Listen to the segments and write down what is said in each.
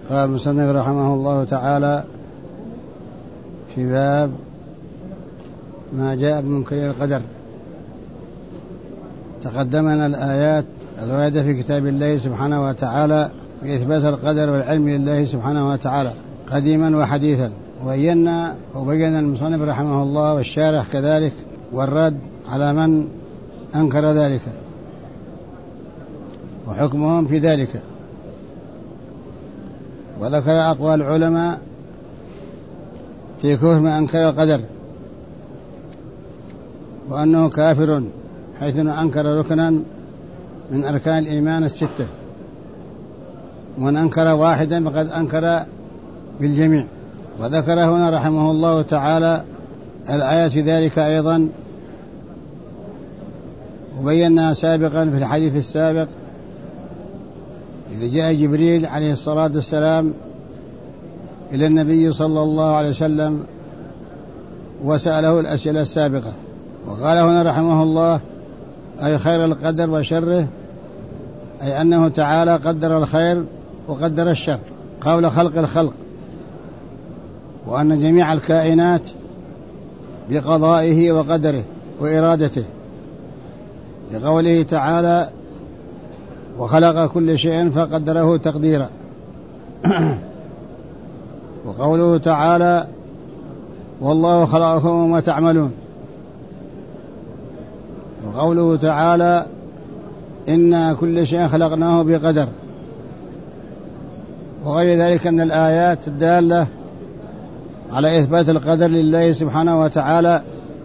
قال المصنف رحمه الله تعالى في باب ما جاء بمنكر القدر. تقدمنا الآيات الواردة في كتاب الله سبحانه وتعالى في إثبات القدر والعلم لله سبحانه وتعالى قديما وحديثا، وبين المصنف رحمه الله والشارح كذلك والرد على من أنكر ذلك وحكمهم في ذلك، وذكر أقوال العلماء في كفر من أنكر القدر، وأنه كافر حيث أنكر ركنا من أركان الإيمان الستة، ومن أنكر واحدا فقد أنكر بالجميع. وذكر هنا رحمه الله تعالى الآيات في ذلك أيضا، وبينا سابقا في الحديث السابق إذا جاء جبريل عليه الصلاة والسلام إلى النبي صلى الله عليه وسلم وسأله الأسئلة السابقة، وقال هنا رحمه الله أي خير القدر وشره، أي أنه تعالى قدر الخير وقدر الشر قبل خلق الخلق، وأن جميع الكائنات بقضائه وقدره وإرادته، لقوله تعالى وخلق كل شيء فقدره تقديرا وقوله تعالى والله خلقكم وما تعملون، وقوله تعالى إنا كل شيء خلقناه بقدر، وغير ذلك من الآيات الدالة على إثبات القدر لله سبحانه وتعالى.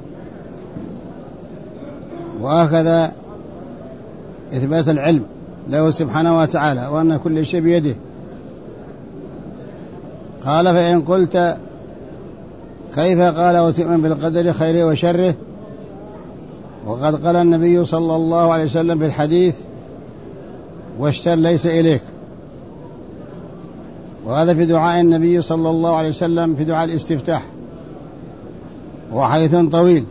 وهكذا إثبات العلم له سبحانه وتعالى، وأن كل شيء بيده. قال فإن قلت كيف قال وتؤمن بالقدر خيره وشره، وقد قال النبي صلى الله عليه وسلم في الحديث والشر ليس إليك، وهذا في دعاء النبي صلى الله عليه وسلم في دعاء الاستفتاح، وهو حديث طويل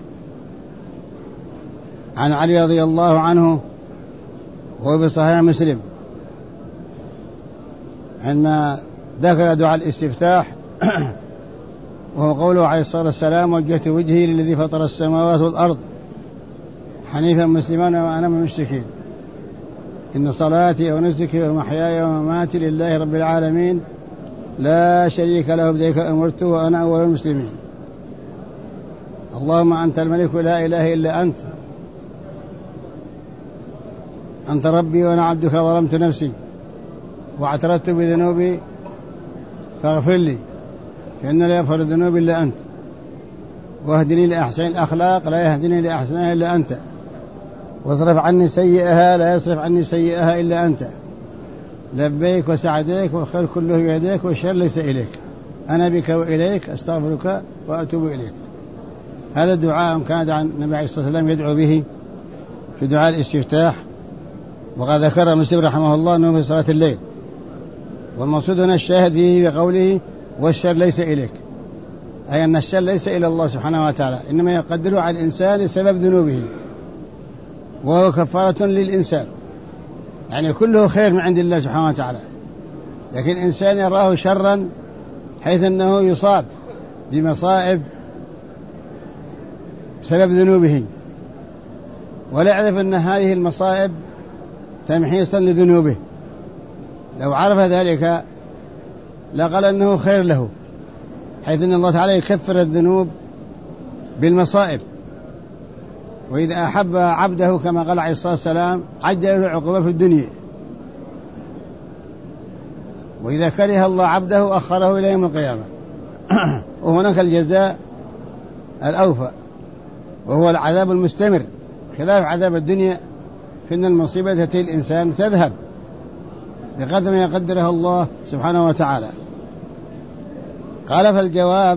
عن علي رضي الله عنه وهو بصحيح مسلم، عندما ذكر دعاء الاستفتاح وهو قوله عليه الصلاة والسلام وجهت وجهي للذي فطر السماوات والأرض حنيفا مسلما وأنا من المشركين، إن صلاتي ونسكي ومحياي ومماتي لله رب العالمين لا شريك له بذلك أمرت وأنا أول المسلمين، اللهم أنت الملك لا إله إلا أنت ربي وأنا عبدك ظلمت نفسي واعترفت بذنوبي فاغفر لي فإن لا يغفر الذنوب إلا أنت، واهدني لأحسن الأخلاق لا يهدني لأحسنها إلا أنت، واصرف عني سيئها لا يصرف عني سيئها إلا أنت، لبيك وسعديك والخير كله بيديك والشر ليس إليك، أنا بك وإليك أستغفرك وأتوب إليك. هذا الدعاء كان عن النبي عليه الصلاة والسلام يدعو به في دعاء الاستفتاح، وقد ذكر مسلم رحمه الله أنه في صلاة الليل، والمقصود هنا الشاهد فيه بقوله والشر ليس إليك، أي أن الشر ليس إلى الله سبحانه وتعالى، إنما يقدره على الإنسان لسبب ذنوبه، وهو كفارة للإنسان، يعني كله خير من عند الله سبحانه وتعالى، لكن الإنسان يراه شرا حيث أنه يصاب بمصائب بسبب ذنوبه، ولا يعرف أن هذه المصائب تمحيصا لذنوبه، لو عرف ذلك لقال أنه خير له، حيث أن الله تعالى يكفر الذنوب بالمصائب، وإذا أحب عبده كما قال عليه الصلاة والسلام عجل له عقوبة في الدنيا، وإذا كره الله عبده أخره إلى يوم القيامة وهناك الجزاء الأوفى وهو العذاب المستمر، خلاف عذاب الدنيا فإن المصيبة تأتي الإنسان تذهب بقدر ما يقدرها الله سبحانه وتعالى. قال فالجواب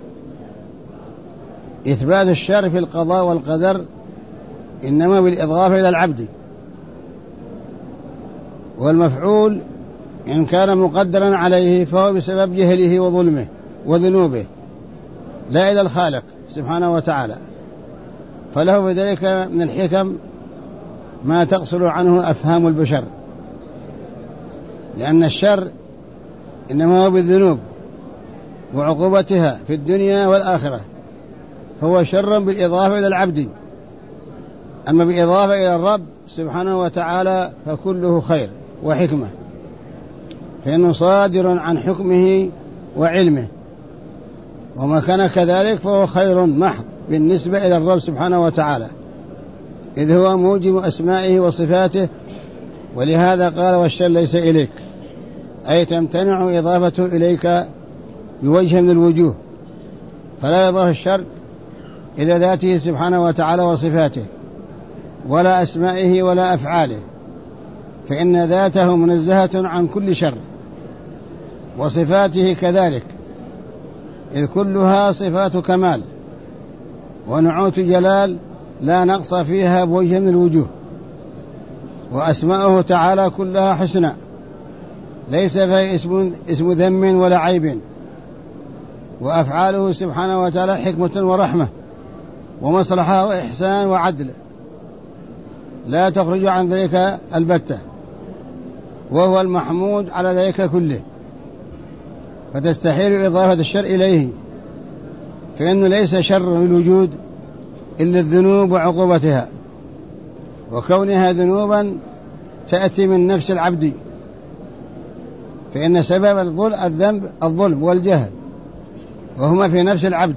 إثبات الشر في القضاء والقدر إنما بالإضافة إلى العبد، والمفعول إن كان مقدرا عليه فهو بسبب جهله وظلمه وذنوبه لا إلى الخالق سبحانه وتعالى، فله بذلك من الحكم ما تقصر عنه أفهام البشر، لأن الشر إنما هو بالذنوب وعقوبتها في الدنيا والآخرة، هو شر بالإضافة إلى العبد. أما بالإضافة إلى الرب سبحانه وتعالى فكله خير وحكمة، فإنه صادر عن حكمه وعلمه، وما كان كذلك فهو خير محض بالنسبة إلى الرب سبحانه وتعالى، إذ هو موجب أسمائه وصفاته. ولهذا قال والشر ليس إليك، أي تمتنع إضافته إليك بوجه من الوجوه، فلا يضاف الشر إلى ذاته سبحانه وتعالى وصفاته ولا أسمائه ولا أفعاله، فإن ذاته منزهة عن كل شر، وصفاته كذلك، إذ كلها صفات كمال ونعوت جلال لا نقص فيها بوجه من الوجوه. وأسماؤه تعالى كلها حسنى، ليس فيها اسم ذم ولا عيب. وأفعاله سبحانه وتعالى حكمة ورحمة ومصلحة وإحسان وعدل، لا تخرج عن ذلك البتة، وهو المحمود على ذلك كله، فتستحيل إضافة الشر إليه، فإنه ليس شر الوجود إلا الذنوب وعقوبتها، وكونها ذنوبا تأتي من نفس العبد، فإن سبب الذنب الظلم والجهل، وهما في نفس العبد،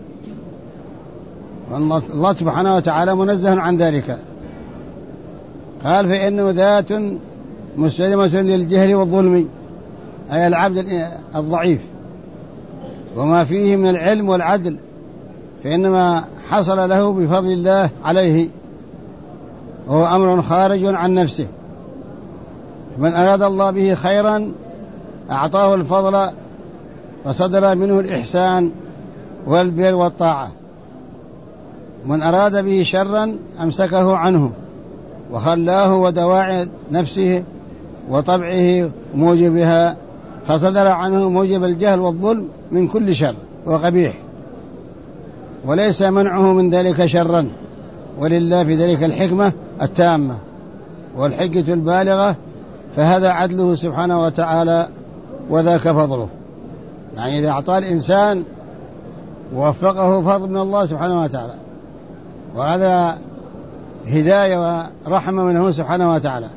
والله سبحانه وتعالى منزه عن ذلك. قال فإنه ذات مستلمة للجهل والظلم، أي العبد الضعيف، وما فيه من العلم والعدل فإنما حصل له بفضل الله عليه، وهو أمر خارج عن نفسه. من أراد الله به خيرا أعطاه الفضل، وصدر منه الإحسان والبر والطاعة. من أراد به شرا أمسكه عنه وخلاه ودواعي نفسه وطبعه موجبها، فصدر عنه موجب الجهل والظلم من كل شر وقبيح، وليس منعه من ذلك شرا، ولله في ذلك الحكمة التامة والحجة البالغة، فهذا عدله سبحانه وتعالى وذاك فضله. يعني إذا أعطى الإنسان ووفقه فضل من الله سبحانه وتعالى، وهذا هداية ورحمة منه سبحانه وتعالى.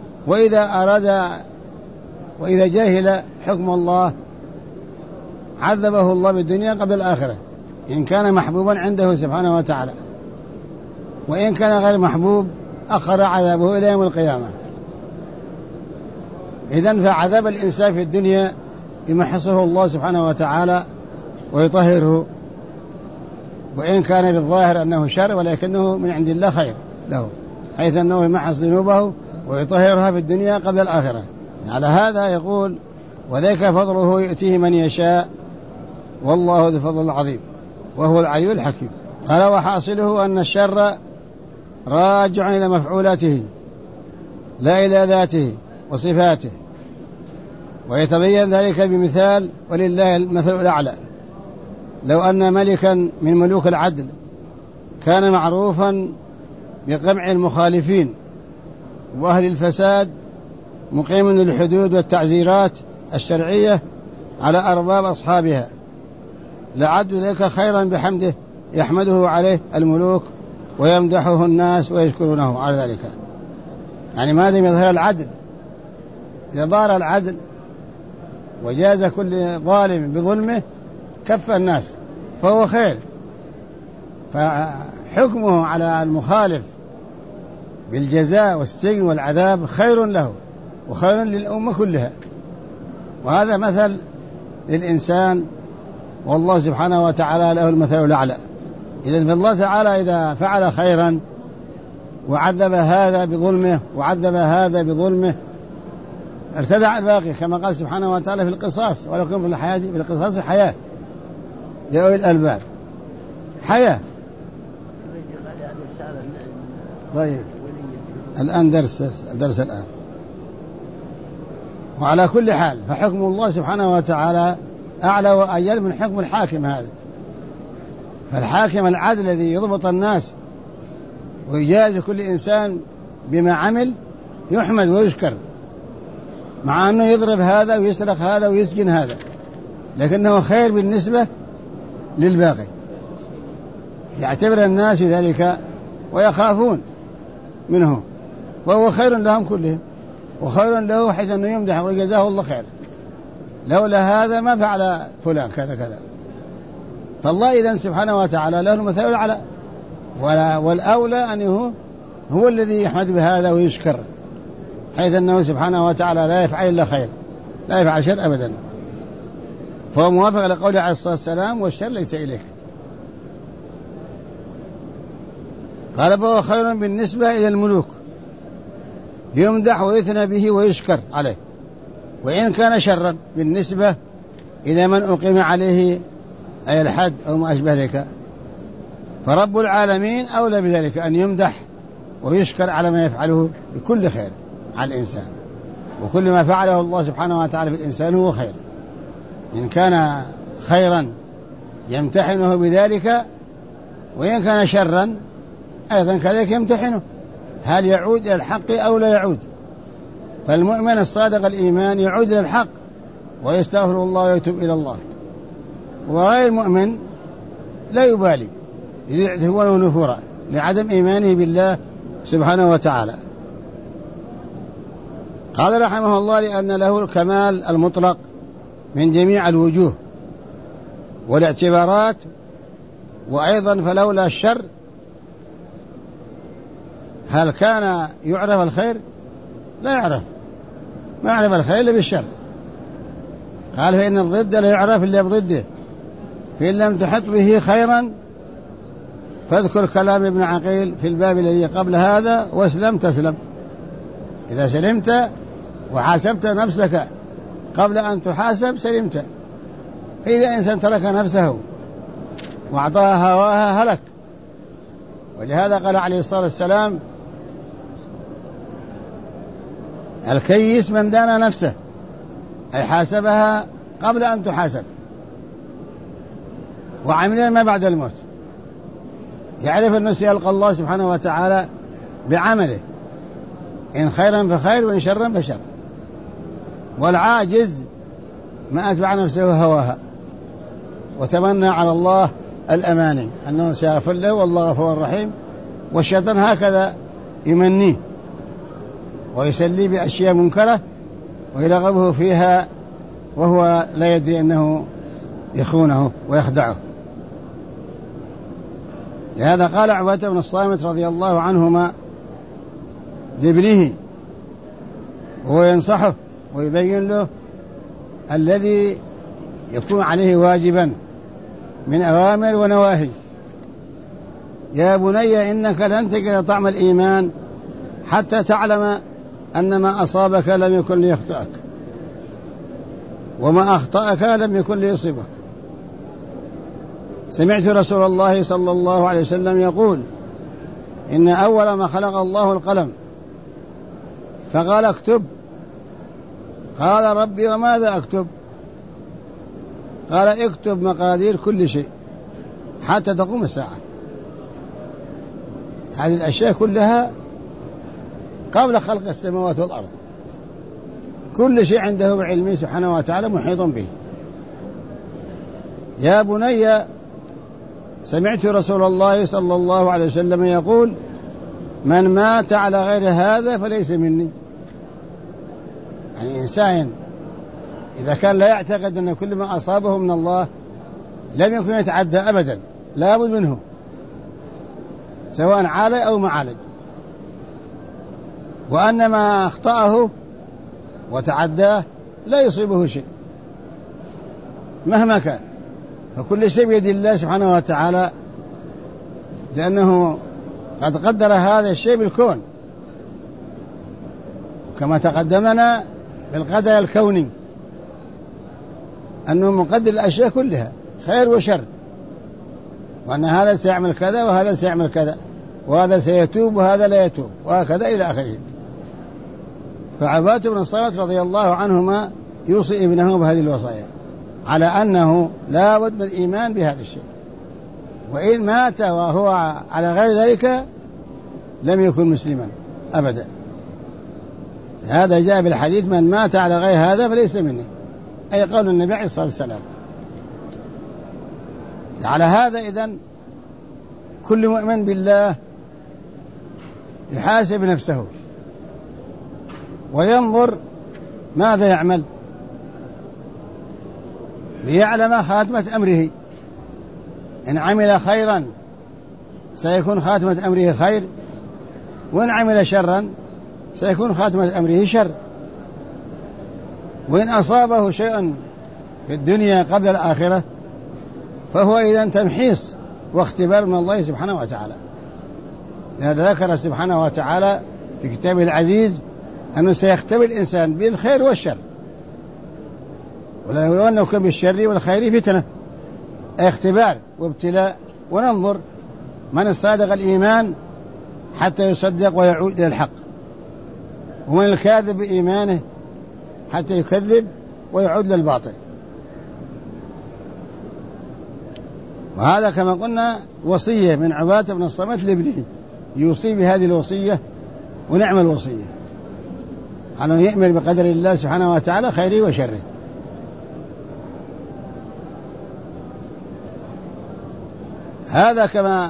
وإذا جاهل حكم الله عذبه الله بالدنيا قبل الآخرة، إن كان محبوبا عنده سبحانه وتعالى، وإن كان غير محبوب أخر عذابه إلى يوم القيامة. إذن فعذاب الإنسان في الدنيا يمحصه الله سبحانه وتعالى ويطهره، وإن كان بالظاهر أنه شر ولكنه من عند الله خير له، حيث أنه يمحص ذنوبه ويطهرها في الدنيا قبل الآخرة. على هذا يقول وذاك فضله يؤتيه من يشاء والله ذو الفضل العظيم وهو العلي الحكيم. قال وحاصله أن الشر راجع إلى مفعولاته لا إلى ذاته وصفاته، ويتبين ذلك بمثال ولله المثل الأعلى. لو أن ملكا من ملوك العدل كان معروفا بقمع المخالفين وأهل الفساد، مقيم للحدود والتعزيرات الشرعية على أرباب أصحابها، لعد ذلك خيرا بحمده يحمده عليه الملوك ويمدحه الناس ويشكرونه على ذلك. يعني ما دام يظهر العدل، إذا ظهر العدل وجاز كل ظالم بظلمه كف الناس فهو خير، فحكمه على المخالف بالجزاء والسجن والعذاب خير له وخير للأمة كلها. وهذا مثل للإنسان، والله سبحانه وتعالى له المثل الأعلى. إذن فالله تعالى إذا فعل خيرا وعذب هذا بظلمه وعذب هذا بظلمه ارتدع الباقي، كما قال سبحانه وتعالى في القصاص ولكم في الحياة في القصاص حياة يا أولي الألباب، حياة. طيب الآن درس الآن. وعلى كل حال فحكم الله سبحانه وتعالى أعلى وأجل من حكم الحاكم هذا. فالحاكم العادل الذي يضبط الناس ويجازي كل إنسان بما عمل يحمد ويشكر، مع أنه يضرب هذا ويسرق هذا ويسجن هذا، لكنه خير بالنسبة للباقي، يعتبر الناس ذلك ويخافون منه، وهو خير لهم كلهم، وخير له حيث أنه يمدح وجزاه الله خير، لولا هذا ما فعل فلان كذا كذا. فالله إذن سبحانه وتعالى له المثل الأعلى، والأولى أنه هو الذي يحمد بهذا ويشكر، حيث أنه سبحانه وتعالى لا يفعل إلا خير، لا يفعل شر أبدا، فهو موافق لقوله عليه الصلاة والسلام: والشر ليس إليك. قال: فهو خير بالنسبة إلى الملوك، يمدح ويثنى به ويشكر عليه، وإن كان شرا بالنسبة إلى من أقيم عليه أي الحد أو ما أشبه ذلك، فرب العالمين أولى بذلك، أن يمدح ويشكر على ما يفعله بكل خير على الإنسان، وكل ما فعله الله سبحانه وتعالى في الإنسان هو خير، إن كان خيرا يمتحنه بذلك، وإن كان شرا أيضا كذلك يمتحنه، هل يعود إلى الحق أو لا يعود. فالمؤمن الصادق الإيمان يعود إلى الحق ويستغفر الله ويتوب إلى الله، وغير المؤمن لا يبالي، يزيد هو ونفورا لعدم إيمانه بالله سبحانه وتعالى. قال رحمه الله: لأن له الكمال المطلق من جميع الوجوه والاعتبارات، وأيضا فلولا الشر هل كان يعرف الخير؟ لا يعرف، ما يعرف الخير إلا بالشر. قال: فإن الضد لا يعرف إلا بضده، فإن لم تحط به خيرا فاذكر كلام ابن عقيل في الباب الذي قبل هذا واسلم تسلم. إذا سلمت وحاسبت نفسك قبل أن تحاسب سلمت، فإذا إنسان ترك نفسه وأعطاها هواها هلك. ولهذا قال عليه الصلاة والسلام: الكيس من دان نفسه، أي حاسبها قبل أن تحاسب، وعمل ما بعد الموت، يعرف أنه سيلقى الله سبحانه وتعالى بعمله، إن خيرا فخير وإن شرا فشر. والعاجز ما أتبع نفسه هواها وتمنى على الله الأماني أنه سيغفر له والله غفور رحيم، والشيطان هكذا يمنيه ويسلي بأشياء منكرة ويرغبه فيها وهو لا يدري أنه يخونه ويخدعه. لهذا قال عبادة بن الصامت رضي الله عنهما لابنه وهو ينصحه ويبين له الذي يكون عليه واجبا من أوامر ونواهي: يا بني إنك لن تجد طعم الإيمان حتى تعلم أن ما أصابك لم يكن ليخطئك، وما أخطأك لم يكن ليصيبك. سمعت رسول الله صلى الله عليه وسلم يقول: إن أول ما خلق الله القلم، فقال: اكتب. قال: ربي وماذا أكتب؟ قال: اكتب مقادير كل شيء حتى تقوم الساعة. هذه الأشياء كلها قبل خلق السماوات والأرض، كل شيء عنده بعلمه سبحانه وتعالى محيط به. يا بني سمعت رسول الله صلى الله عليه وسلم يقول: من مات على غير هذا فليس مني. يعني إنسان إذا كان لا يعتقد أن كل ما أصابه من الله لم يكن يتعدى أبدا، لا بد منه سواء عالج أو ما عالج، وأن ما أخطأه وتعداه لا يصيبه شيء مهما كان، فكل شيء بيد الله سبحانه وتعالى، لأنه قد قدر هذا الشيء بالكون، كما تقدمنا بالقدر الكوني أنه مقدر الأشياء كلها خير وشر، وأن هذا سيعمل كذا وهذا سيعمل كذا، وهذا سيتوب وهذا لا يتوب، وهكذا إلى آخره. فعبادة بن الصامت رضي الله عنهما يوصي ابنه بهذه الوصايا على أنه لا بد من الإيمان بهذا الشيء، وإن مات وهو على غير ذلك لم يكن مسلما أبدا. هذا جاء بالحديث: من مات على غير هذا فليس مني، أي قول النبي عليه الصلاة والسلام. على هذا إذن كل مؤمن بالله يحاسب نفسه وينظر ماذا يعمل ليعلم خاتمة أمره. إن عمل خيرا سيكون خاتمة أمره خير، وإن عمل شرا سيكون خاتمة أمره شر. وإن أصابه شيء في الدنيا قبل الآخرة فهو إذن تمحيص واختبار من الله سبحانه وتعالى. لهذا ذكر سبحانه وتعالى في كتابه العزيز أنه سيختبر الإنسان بالخير والشر، ولنبلونكم بالشر والخير فتنة، اختبار وابتلاء، وننظر من الصادق الإيمان حتى يصدق ويعود إلى الحق، ومن الكاذب بإيمانه حتى يكذب ويعود للباطل. وهذا كما قلنا وصية من عبادة بن الصامت لابنه، يوصي بهذه الوصية ونعم الوصية، أنه يؤمن بقدر الله سبحانه وتعالى خيره وشره. هذا كما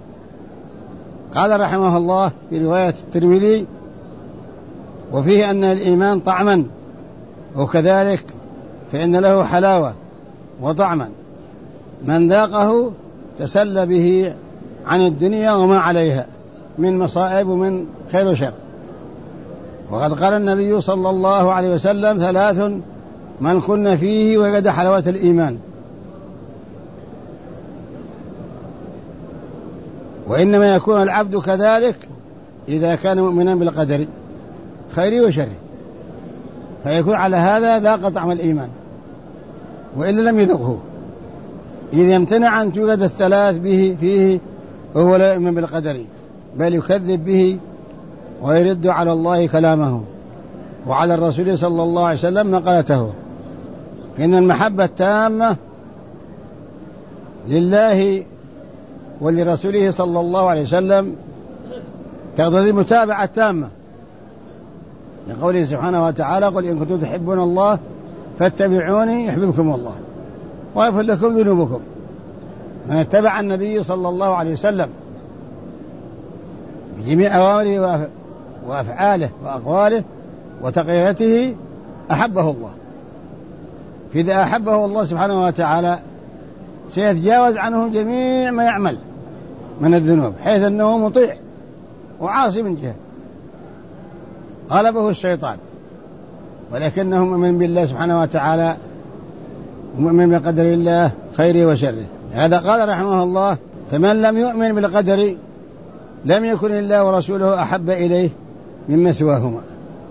قال رحمه الله في رواية الترمذي: وفيه أن الإيمان طعما، وكذلك فإن له حلاوة وطعما، من ذاقه تسلى به عن الدنيا وما عليها من مصائب ومن خير وشر. وقد قال النبي صلى الله عليه وسلم: 3 من كن فيه وجد حلاوة الإيمان. وإنما يكون العبد كذلك إذا كان مؤمنا بالقدر خيره وشره، فيكون على هذا ذاق طعم الإيمان، وإلا لم يذقه، إذا يمتنع أن توجد الثلاث به فيه وهو لا يؤمن بالقدر، بل يكذب به ويرد على الله كلامه وعلى الرسول صلى الله عليه وسلم مقالته. إن المحبة التامة لله ولرسوله صلى الله عليه وسلم تقتضي المتابعة التامة لقوله سبحانه وتعالى: قل إن كنتم تحبون الله فاتبعوني يحببكم الله ويغفر لكم ذنوبكم. من اتبع النبي صلى الله عليه وسلم بجميع أوامره وأفعاله وأقواله وتقريراته أحبه الله. فإذا أحبه الله سبحانه وتعالى سيتجاوز عنه جميع ما يعمل من الذنوب، حيث أنه مطيع وعاصي من جهة غلبه الشيطان، ولكنه مؤمن بالله سبحانه وتعالى ومؤمن بقدر الله خيره وشره. هذا قال رحمه الله: فمن لم يؤمن بالقدر لم يكن الله ورسوله أحب إليه مما سواهما،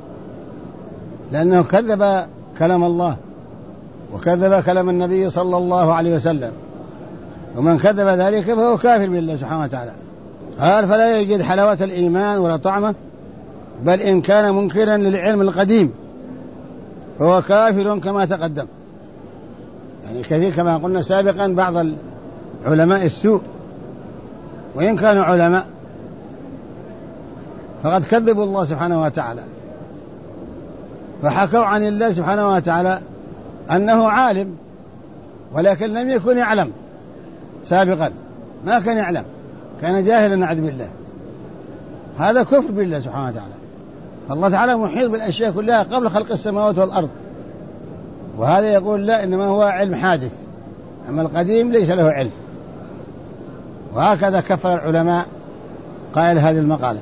لأنه كذب كلام الله وكذب كلام النبي صلى الله عليه وسلم، ومن كذب ذلك فهو كافر بالله سبحانه وتعالى. قال: فلا يجد حلاوة الإيمان ولا طعمه، بل إن كان منكرا للعلم القديم فهو كافر كما تقدم. يعني كثير كما قلنا سابقا بعض العلماء السوء وإن كانوا علماء فقد كذبوا الله سبحانه وتعالى، فحكوا عن الله سبحانه وتعالى أنه عالم، ولكن لم يكن يعلم سابقا، ما كان يعلم، كان جاهلا نعوذ بالله. هذا كفر بالله سبحانه وتعالى. الله تعالى محيط بالأشياء كلها قبل خلق السماوات والأرض، وهذا يقول لا، إنما هو علم حادث، أما القديم ليس له علم. وهكذا كفر العلماء قائل هذه المقالة.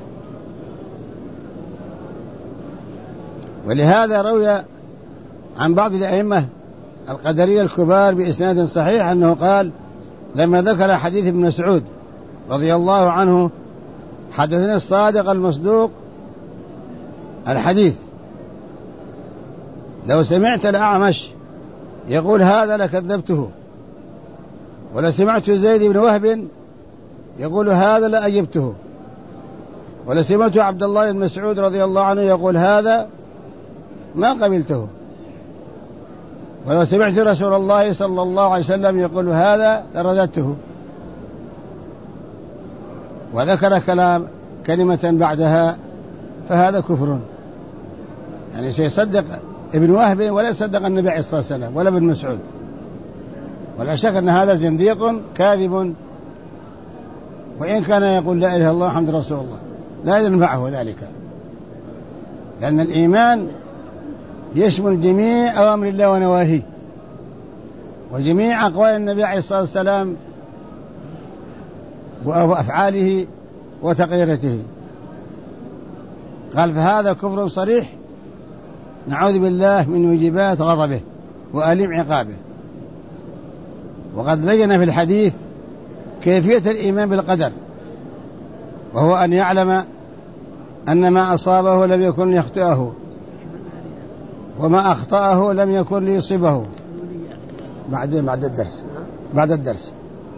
ولهذا روي عن بعض الأئمة القدرية الكبار بإسناد صحيح أنه قال لما ذكر حديث ابن مسعود رضي الله عنه: حدثنا الصادق المصدوق الحديث، لو سمعت الأعمش يقول هذا لكذبته، ولسمعت زيد بن وهب يقول هذا لأجبته، ولسمعت عبد الله بن مسعود رضي الله عنه يقول هذا ما قبلته، ولو سمعت رسول الله صلى الله عليه وسلم يقول هذا لرددته. وذكر كلمة بعدها: فهذا كفر. يعني سيصدق ابن وهب ولا يصدق النبي عليه الصلاة والسلام ولا ابن مسعود، ولا شك أن هذا زنديق كاذب، وإن كان يقول لا إله إلا الله محمد رسول الله لا ينفعه ذلك، لأن الإيمان يشمل جميع أوامر الله ونواهيه وجميع أقوال النبي عليه الصلاة والسلام وأفعاله وتقريرته. قال فهذا كفر صريح نعوذ بالله من وجبات غضبه وأليم عقابه. وقد بين في الحديث كيفية الإيمان بالقدر، وهو أن يعلم أن ما أصابه لم يكن ليخطئه وما أخطأه لم يكن ليصيبه. بعد الدرس.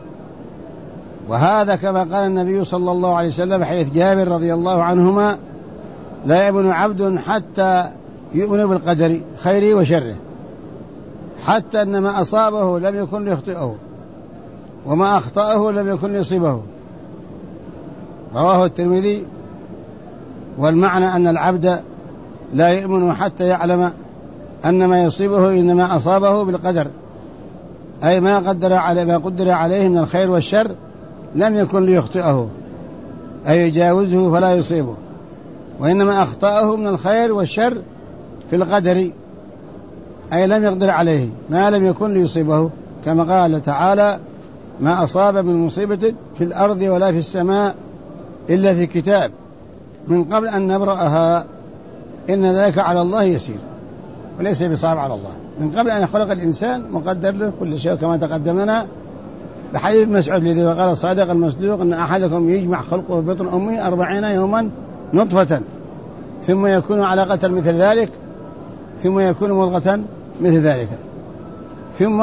وهذا كما قال النبي صلى الله عليه وسلم حيث جابر رضي الله عنهما لا يؤمن عبد حتى يؤمن بالقدر خيره وشره، حتى أن ما أصابه لم يكن ليخطئه وما أخطأه لم يكن ليصيبه. رواه الترمذي. والمعنى أن العبد لا يؤمن حتى يعلم أن ما يصيبه إنما أصابه بالقدر، أي ما قدر عليه من الخير والشر لم يكن ليخطئه أي يجاوزه فلا يصيبه، وإنما أخطأه من الخير والشر في القدر أي لم يقدر عليه ما لم يكن ليصيبه، كما قال تعالى ما أصاب من مصيبة في الأرض ولا في السماء إلا في كتاب من قبل أن نبرأها إن ذلك على الله يسير، وليس بصعب على الله. من قبل أن يخلق الإنسان مقدر له كل شيء، كما تقدم لنا بحديث مسعود الذي قال الصادق المصدوق أن أحدكم يجمع خلقه في بطن أمه 40 يوما نطفة ثم يكون علقة مثل ذلك ثم يكون مضغة مثل ذلك، ثم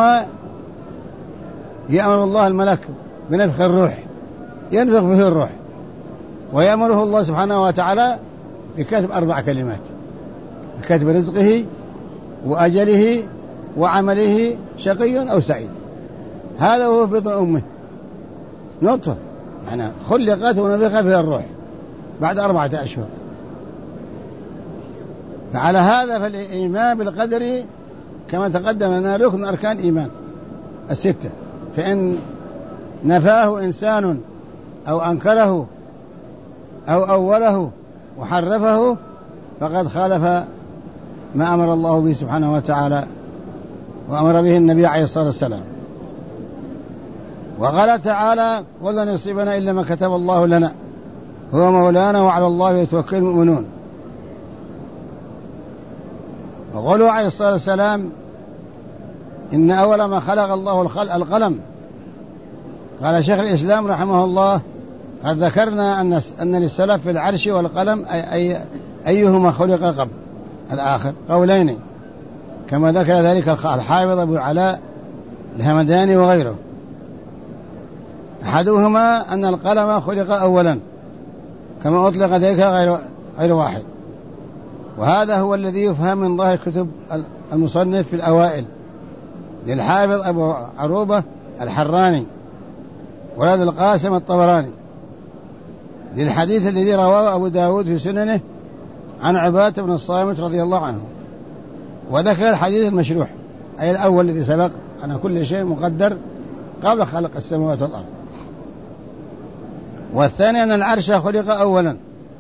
يأمر الله الملك بنفخ الروح ينفخ فيه الروح، ويأمره الله سبحانه وتعالى بكتب 4 كلمات: بكتب رزقه وأجله وعمله شقي أو سعيد. هذا هو في بطن أمه نطفة، يعني خلقت ونفخ فيها الروح بعد 4 أشهر. فعلى هذا فالإيمان بالقدر كما تقدم لنا ركن أركان إيمان 6، فإن نفاه إنسان أو أنكره أو أوله وحرفه فقد خالف ما أمر الله به سبحانه وتعالى وأمر به النبي عليه الصلاة والسلام. وقال تعالى ولن يصيبنا إلا ما كتب الله لنا هو مولانا وعلى الله يتوكل المؤمنون. وقالوا عليه الصلاة والسلام إن أول ما خلق الله القلم. قال شيخ الإسلام رحمه الله قد ذكرنا أن للسلف في العرش والقلم أيهما خلق قبل الآخر قولين، كما ذكر ذلك الحافظ أبو علاء الهمداني وغيره. أحدهما أن القلم خلق أولا كما أطلق ذلك غير واحد، وهذا هو الذي يفهم من ظاهر كتب المصنف في الأوائل للحافظ أبو عروبة الحراني ولد القاسم الطبراني للحديث الذي رواه أبو داود في سننه عن عبادة بن الصامت رضي الله عنه، وذكر الحديث المشروح أي الأول الذي سبق أن كل شيء مقدر قبل خلق السماوات والأرض. والثاني أن العرش خلق أولا.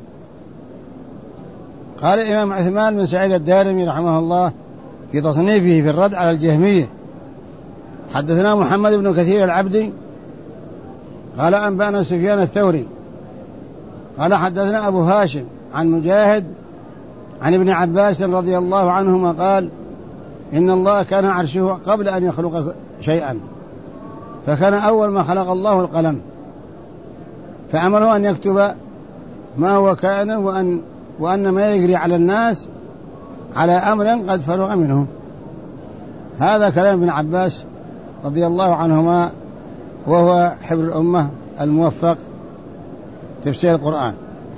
قال الإمام عثمان بن سعيد الدارمي رحمه الله في تصنيفه في الرد على الجهمية حدثنا محمد بن كثير العبدي قال أنبأنا سفيان الثوري قال حدثنا أبو هاشم عن مجاهد عن ابن عباس رضي الله عنهما قال إن الله كان عرشه قبل أن يخلق شيئا، فكان أول ما خلق الله القلم فأمره أن يكتب ما هو كائن وأن ما يجري على الناس على أمر قد فرغ منه. هذا كلام ابن عباس رضي الله عنهما، وهو حبر الأمة الموفق تفسير القرآن.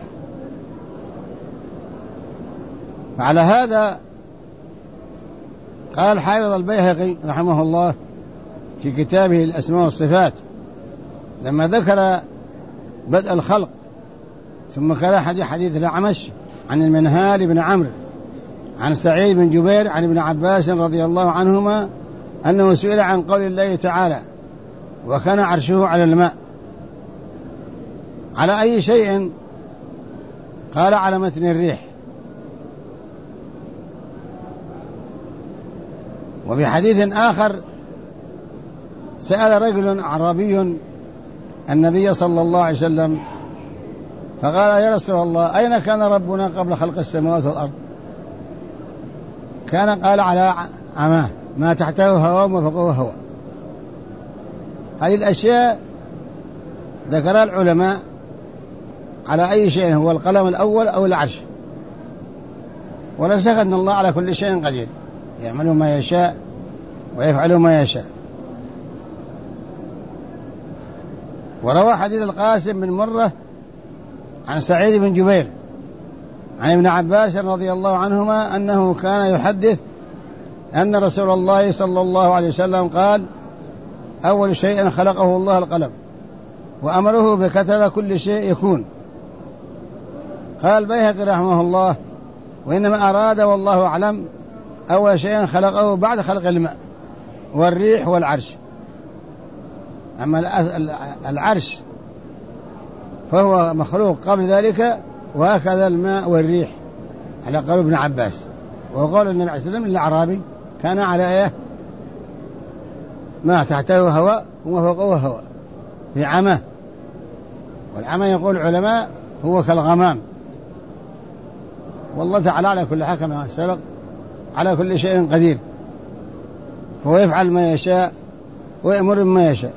فعلى هذا قال حافظ البيهقي رحمه الله في كتابه الأسماء والصفات لما ذكر بدء الخلق ثم قال حديث الأعمش عن المنهال بن عمرو عن سعيد بن جبير عن ابن عباس رضي الله عنهما أنه سئل عن قول الله تعالى وكان عرشه على الماء على أي شيء؟ قال على متن الريح. وفي حديث آخر سأل رجل أعرابي النبي صلى الله عليه وسلم فقال يا رسول الله أين كان ربنا قبل خلق السماوات والأرض؟ قال على عماه ما تحته هواء وما فوقه هواء. هذه الأشياء ذكرها العلماء على أي شيء، هو القلم الأول أو العرش، ولا شك أن الله على كل شيء قدير يعمل ما يشاء ويفعل ما يشاء. وروى حديث القاسم بن مرة عن سعيد بن جبير عن ابن عباس رضي الله عنهما أنه كان يحدث أن رسول الله صلى الله عليه وسلم قال أول شيء خلقه الله القلم وأمره بكتب كل شيء يكون. قال البيهقي رحمه الله وإنما أراد والله أعلم أول شيء خلقه بعد خلق الماء والريح والعرش. أما العرش فهو مخلوق قبل ذلك، وهكذا الماء والريح على قول ابن عباس. وقال النبي عليه الصلاة والسلام للأعرابي كان على إيه؟ ما تحته هواء وما فوقه هواء في عمى. والعمى يقول العلماء هو كالغمام. والله تعالى على كل حال كما سبق على كل شيء قدير، فهو يفعل ما يشاء ويأمر بما يشاء.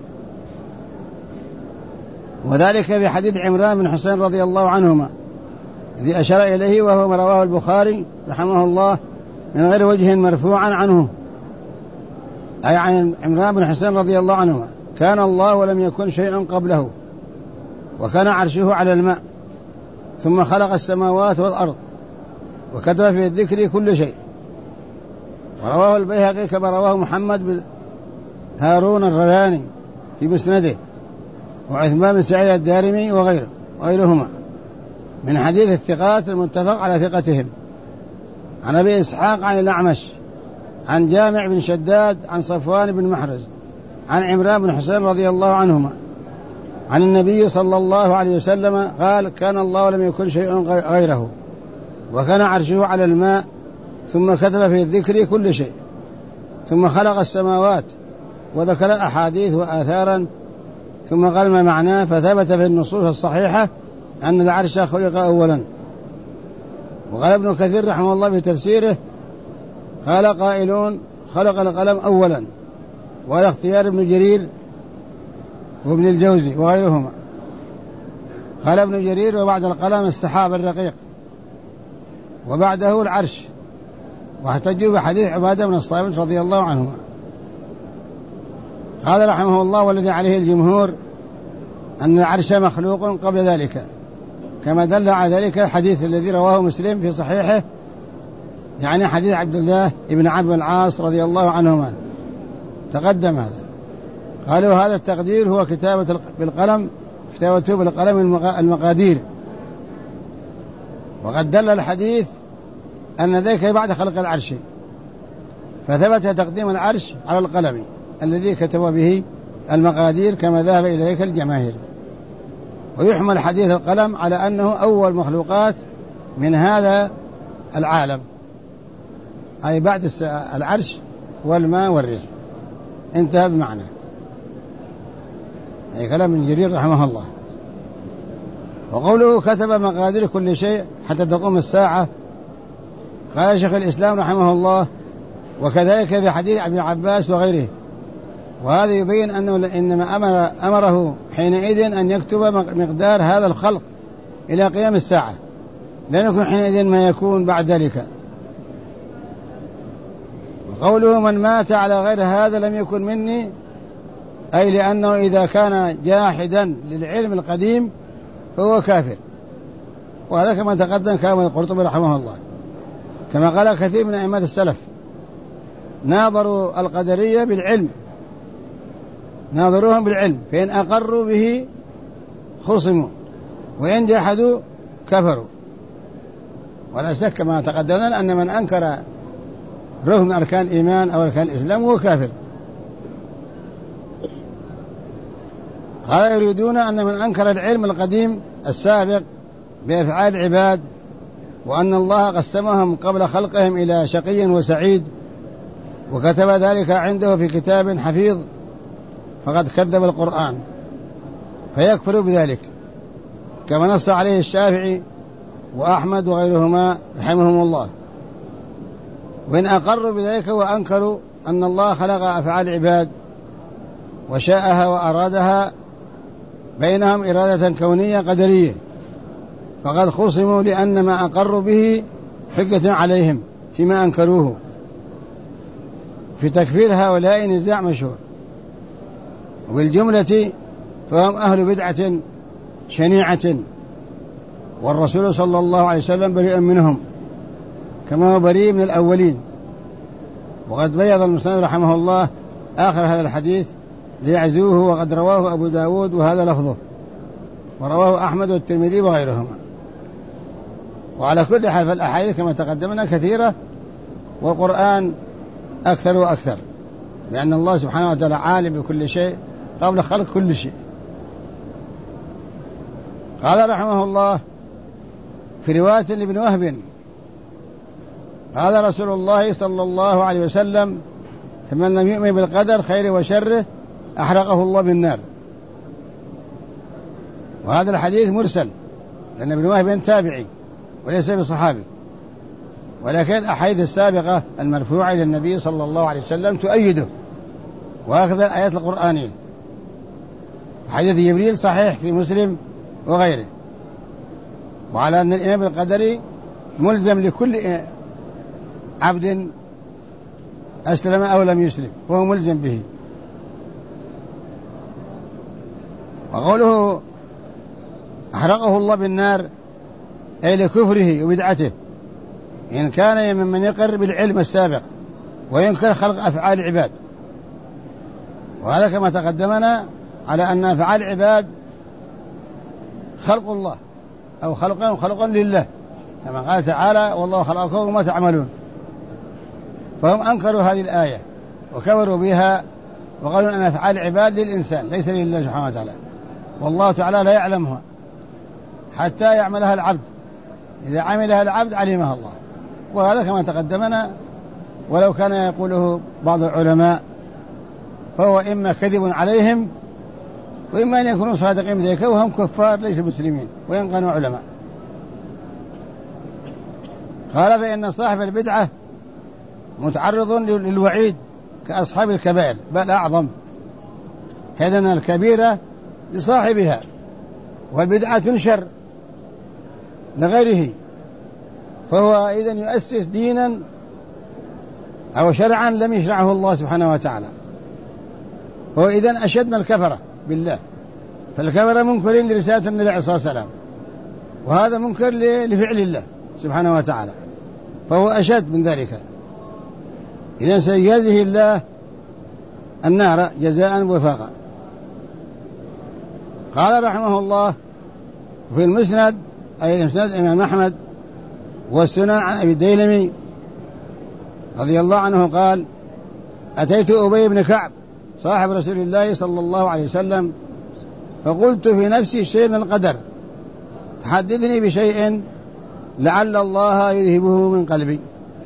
وذلك في حديث عمران بن حسين رضي الله عنهما الذي أشار إليه، وهو ما رواه البخاري رحمه الله من غير وجه مرفوعا عنه، أي عن عمران بن حسين رضي الله عنهما كان الله ولم يكن شيء قبله وكان عرشه على الماء ثم خلق السماوات والأرض وكتب في الذكر كل شيء. ورواه البيهقي كما رواه محمد بن هارون الرواني في مسنده وعثمان بن سعيد الدارمي وغيرهما من حديث الثقات المتفق على ثقتهم عن أبي إسحاق عن الأعمش عن جامع بن شداد عن صفوان بن محرز عن عمران بن حسين رضي الله عنهما عن النبي صلى الله عليه وسلم قال كان الله ولم يكن شيء غيره وكان عرشه على الماء ثم كتب في الذكر كل شيء ثم خلق السماوات وذكر أحاديث وآثارا ثم قال ما معناه، فثبت في النصوص الصحيحة أن العرش خلق أولا. وقال ابن كثير رحمه الله في تفسيره قال قائلون خلق القلم أولا، وهذا اختيار ابن جرير وابن الجوزي وغيرهما. قال ابن جرير وبعد القلم السحاب الرقيق وبعده العرش، واحتجوا بحديث عبادة بن الصامت رضي الله عنهما. قال رحمه الله والذي عليه الجمهور أن العرش مخلوق قبل ذلك، كما دل على ذلك الحديث الذي رواه مسلم في صحيحه، يعني حديث عبد الله بن عمرو بن العاص رضي الله عنهما تقدم هذا. قالوا هذا التقدير هو كتابته بالقلم المقادير. وقد دل الحديث أن ذلك بعد خلق العرش، فثبت تقديم العرش على القلم الذي كتب به المقادير كما ذهب إليك الجماهير. ويحمل حديث القلم على أنه أول مخلوقات من هذا العالم، أي بعد العرش والماء والريح. انتهى بمعنى، أي كلام من جرير رحمه الله. وقوله كتب مقادير كل شيء حتى تقوم الساعة، قال شيخ الإسلام رحمه الله وكذلك في حديث ابن عباس وغيره. وهذا يبين أنه إنما أمره حينئذ أن يكتب مقدار هذا الخلق إلى قيام الساعة، لم يكن حينئذ ما يكون بعد ذلك. وقوله من مات على غير هذا لم يكن مني، أي لأنه إذا كان جاحدا للعلم القديم فهو كافر. وهذا كما تقدم كلام القرطبي رحمه الله، كما قال كثير من أئمة السلف ناظروا القدرية بالعلم، ناظروهم بالعلم، فإن أقروا به خصموا وإن جحدوا كفروا. ولا شك كما تقدمنا أن من أنكر ركن من أركان الإيمان أو أركان الإسلام هو كافر. قال يريدون أن من أنكر العلم القديم السابق بأفعال العباد وأن الله قسمهم قبل خلقهم إلى شقي وسعيد وكتب ذلك عنده في كتاب حفيظ فقد كذب القرآن فيكفر بذلك، كما نص عليه الشافعي وأحمد وغيرهما رحمهم الله. وإن أقروا بذلك وأنكروا أن الله خلق أفعال العباد وشاءها وأرادها بينهم إرادة كونية قدرية، فقد خصموا لأن ما أقروا به حجة عليهم فيما أنكروه. في تكفير هؤلاء نزاع مشهور، وبالجملة فهم أهل بدعة شنيعة، والرسول صلى الله عليه وسلم بريء منهم كما هو بريء من الأولين. وقد بيض المسلم رحمه الله آخر هذا الحديث ليعزوه، وقد رواه أبو داود وهذا لفظه، ورواه أحمد والترمذي وغيرهما. وعلى كل حال فالأحاديث كما تقدمنا كثيرة، والقرآن أكثر وأكثر، لأن الله سبحانه وتعالى عالم بكل شيء قبل خلق كل شيء. قال رحمه الله في رواية لابن وهب قال رسول الله صلى الله عليه وسلم: فمن لم يؤمن بالقدر خيره وشره أحرقه الله بالنار. وهذا الحديث مرسل، لأن ابن وهب تابعي وليس بصحابي، ولكن الأحاديث السابقة المرفوعة إلى النبي صلى الله عليه وسلم تؤيده، وأخذ الآيات القرآنية. حديث جبريل صحيح في مسلم وغيره. وعلى أن الإيمان بالقدر ملزم لكل عبد أسلم أو لم يسلم، وهو ملزم به. وقوله أحرقه الله بالنار أي لكفره وبدعته، إن كان ممن يقر بالعلم السابق وينكر خلق أفعال العباد. وهذا كما تقدمنا على أن أفعال العباد خلق الله أو خلقا لله، كما قال تعالى: والله خلقكم وما تعملون. فهم أنكروا هذه الآية وكفروا بها وقالوا أن أفعال العباد للإنسان ليس لله سبحانه وتعالى، والله تعالى لا يعلمها حتى يعملها العبد، إذا عملها العبد علمها الله. وهذا كما تقدمنا، ولو كان يقوله بعض العلماء فهو إما كذب عليهم وإما أن يكونوا صادقين بذلك وهم كفار ليس مسلمين وإن كانوا علماء. قال: فإن صاحب البدعة متعرض للوعيد كأصحاب الكبائر، بل أعظم، هذا الكبيرة لصاحبها، والبدعة تنشر لغيره، فهو إذن يؤسس دينا أو شرعا لم يشرعه الله سبحانه وتعالى، هو إذن أشد من الكفرة بالله. فالكفرة منكرين لرسالة النبي عليه الصلاة والسلام، وهذا منكر لفعل الله سبحانه وتعالى، فهو أشد من ذلك. إذن سيجازيه الله النار جزاء وفاقا. قال رحمه الله في المسند، أي المسند الإمام أحمد والسنن، عن أبي الديلمي رضي الله عنه قال: أتيت أبي بن كعب صاحب رسول الله صلى الله عليه وسلم فقلت في نفسي شيء من القدر، فحدثني بشيء لعل الله يذهبه من قلبي.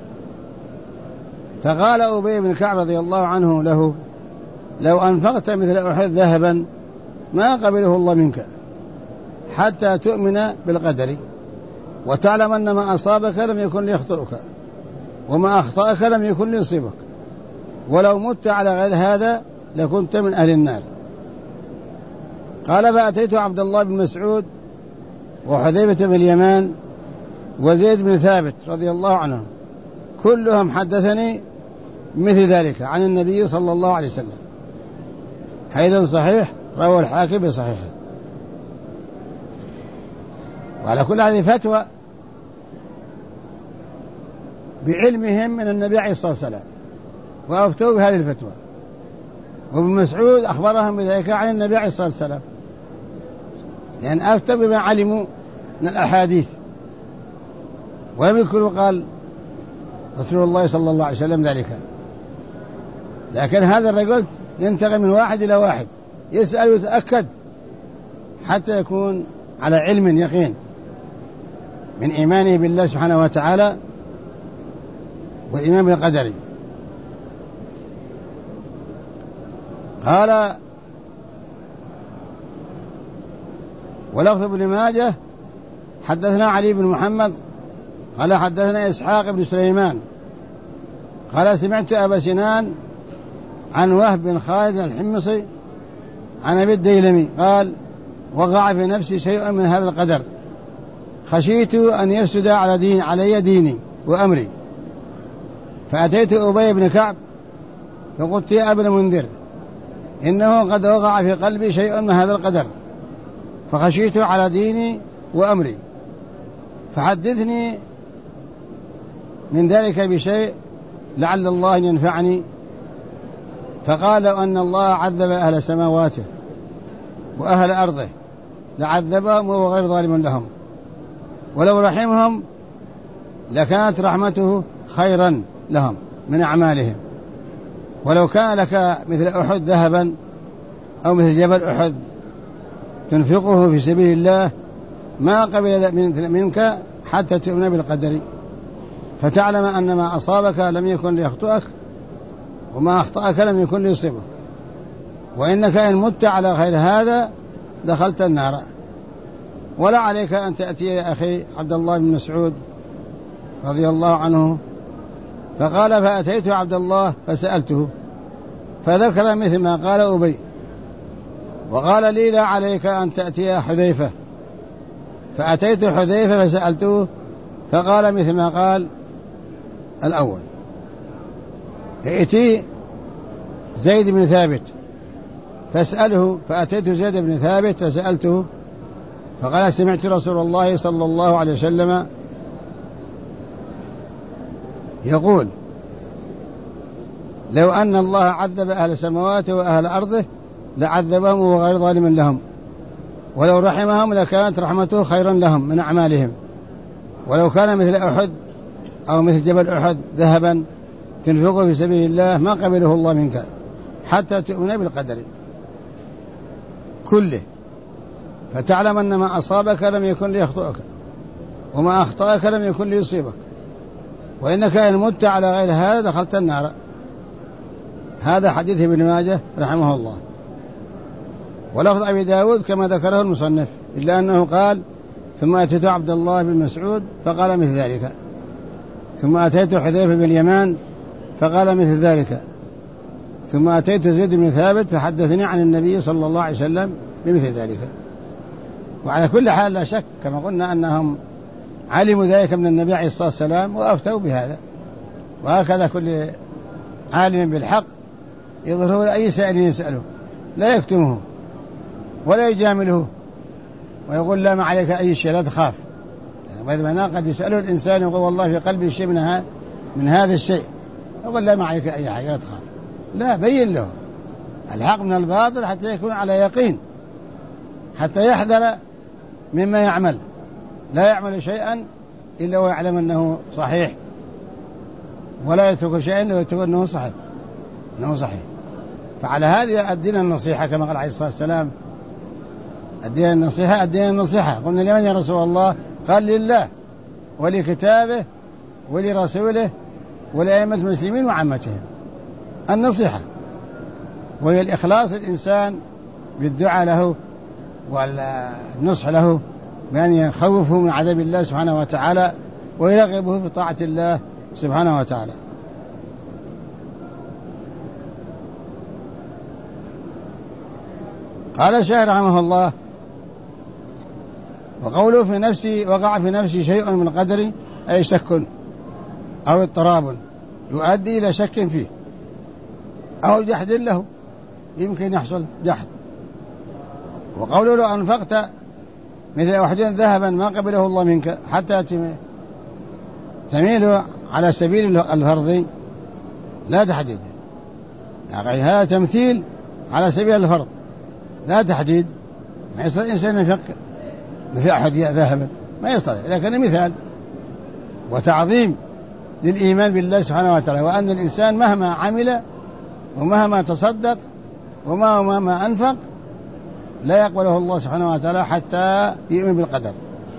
فقال أبي بن كعب رضي الله عنه له: لو أنفقت مثل أحد ذهبا ما قبله الله منك حتى تؤمن بالقدر وتعلم أن ما أصابك لم يكن ليخطئك وما أخطأك لم يكن ليصيبك، ولو مت على غير هذا لكنت من أهل النار. قال: فأتيت عبد الله بن مسعود وحذيفة بن اليمان وزيد بن ثابت رضي الله عنهم، كلهم حدثني مثل ذلك عن النبي صلى الله عليه وسلم. حيث صحيح رواه الحاكم بصحيحه. وعلى كل هذه فتوى بعلمهم من النبي عليه الصلاة والسلام، وأفتوا بهذه الفتوى. وابن مسعود أخبرهم بذلك عن النبي عليه الصلاة والسلام، يعني أفتوا بما علموا من الأحاديث. ولم يذكر قال رسول الله صلى الله عليه وسلم ذلك. لكن هذا الرجل ينتقل من واحد إلى واحد، يسأل ويتأكد حتى يكون على علم يقين من إيمانه بالله سبحانه وتعالى والإيمان بالقدر. قال ولفظ ابن ماجه حدثنا علي بن محمد قال حدثنا إسحاق بن سليمان قال سمعت أبا سنان عن وهب بن خالد الحمصي عن أبي الديلمي قال وقع في نفسي شيء من هذا القدر، خشيت أن يفسد علي ديني وأمري، فأتيت أبي بن كعب فقلت يا ابن منذر إنه قد وقع في قلبي شيء من هذا القدر، فخشيت على ديني وأمري، فحدثني من ذلك بشيء لعل الله أن ينفعني. فقال أن الله عذب أهل سماواته وأهل أرضه لعذبهم وهو غير ظالم لهم، ولو رحمهم لكانت رحمته خيرا لهم من أعمالهم، ولو كان لك مثل أحد ذهبا أو مثل جبل أحد تنفقه في سبيل الله ما قبل منك حتى تؤمن بالقدر، فتعلم أن ما أصابك لم يكن ليخطئك وما أخطأك لم يكن ليصيبك، وإنك إن مت على غير هذا دخلت النار. ولا عليك أن تأتي يا أخي عبد الله بن مسعود رضي الله عنه. فقال فأتيت عبد الله فسألته فذكر مثل ما قال أبي، وقال لي لا عليك أن تأتي حذيفة. فأتيت حذيفة فسألته فقال مثل ما قال الأول. ائتي زيد بن ثابت فاسأله، فأتيت زيد بن ثابت فسألته فقال سمعت رسول الله صلى الله عليه وسلم يقول لو أن الله عذب أهل السماوات وأهل أرضه لعذبهم وهو غير ظالم لهم، ولو رحمهم لكانت رحمته خيرا لهم من أعمالهم، ولو كان مثل أحد أو مثل جبل أحد ذهبا تنفقه في سبيل الله ما قبله الله منك حتى تؤمن بالقدر كله، فتعلم أن ما أصابك لم يكن ليخطئك وما أخطأك لم يكن ليصيبك، وإنك إن مت على غير هذا دخلت النار. هذا حديث ابن ماجه رحمه الله. ولفظ أبي داود كما ذكره المصنف، إلا أنه قال ثم أتيت عبد الله بن مسعود فقال مثل ذلك، ثم أتيت حذيفة بن اليمان فقال مثل ذلك، ثم أتيت زيد بن ثابت فحدثني عن النبي صلى الله عليه وسلم بمثل ذلك. وعلى كل حال لا شك كما قلنا أنهم علموا ذلك من النبي عليه الصلاة والسلام وأفتوا بهذا، وهكذا كل عالم بالحق يظهره لأي سائل يسأله لا يكتمه ولا يجامله ويقول لا ما عليك أي شيء لا تخاف. يعني قد يسأله الإنسان يقول والله في قلبي شيء من هذا الشيء، يقول لا ما عليك أي حاجة لا تخاف، لا بين له الحق من الباطل حتى يكون على يقين، حتى يحذر مما يعمل، لا يعمل شيئا إلا ويعلم أنه صحيح، ولا يترك شيئا إلا ويترك أنه صحيح. فعلى هذه أدينا النصيحة كما قال عليه الصلاة والسلام أدينا النصيحة. قلنا لمن يا رسول الله؟ قال لله ولكتابه ولرسوله ولأئمة المسلمين وعامتهم. النصيحة وهي الإخلاص الإنسان بالدعاء له والنصح له بأن يخوفه من عذاب الله سبحانه وتعالى ويرغبه في طاعة الله سبحانه وتعالى. قال الشيخ رحمه الله وقوله في نفسي وقع في نفسي شيء من قدري أي شك أو اضطراب يؤدي إلى شك فيه أو جحد له، يمكن يحصل جحد. وقوله لو أنفقت مثل أحد ذهبا ما قبله الله منك حتى تميل على سبيل الفرض لا تحديد، يعني هذا تمثيل على سبيل الفرض لا تحديد. ما يستطيع الإنسان ينفق مثل أحد ذهبا، ما يستطيع، لكن مثال. وتعظيم للإيمان بالله سبحانه وتعالى، وأن الإنسان مهما عمل ومهما تصدق ومهما أنفق لا يقبله الله سبحانه وتعالى حتى يؤمن بالقدر.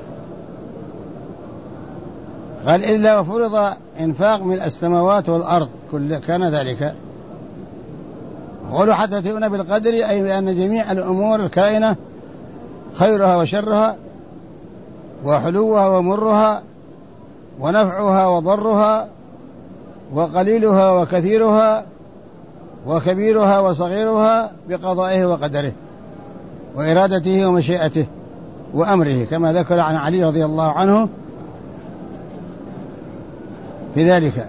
قال إلا وفرض إنفاق من السماوات والأرض كل كان ذلك. قالوا حتى تؤمن بالقدر أي بأن جميع الأمور الكائنة خيرها وشرها وحلوها ومرها ونفعها وضرها وقليلها وكثيرها وكبيرها وصغيرها بقضائه وقدره وإرادته ومشيئته وأمره، كما ذكر عن علي رضي الله عنه في ذلك.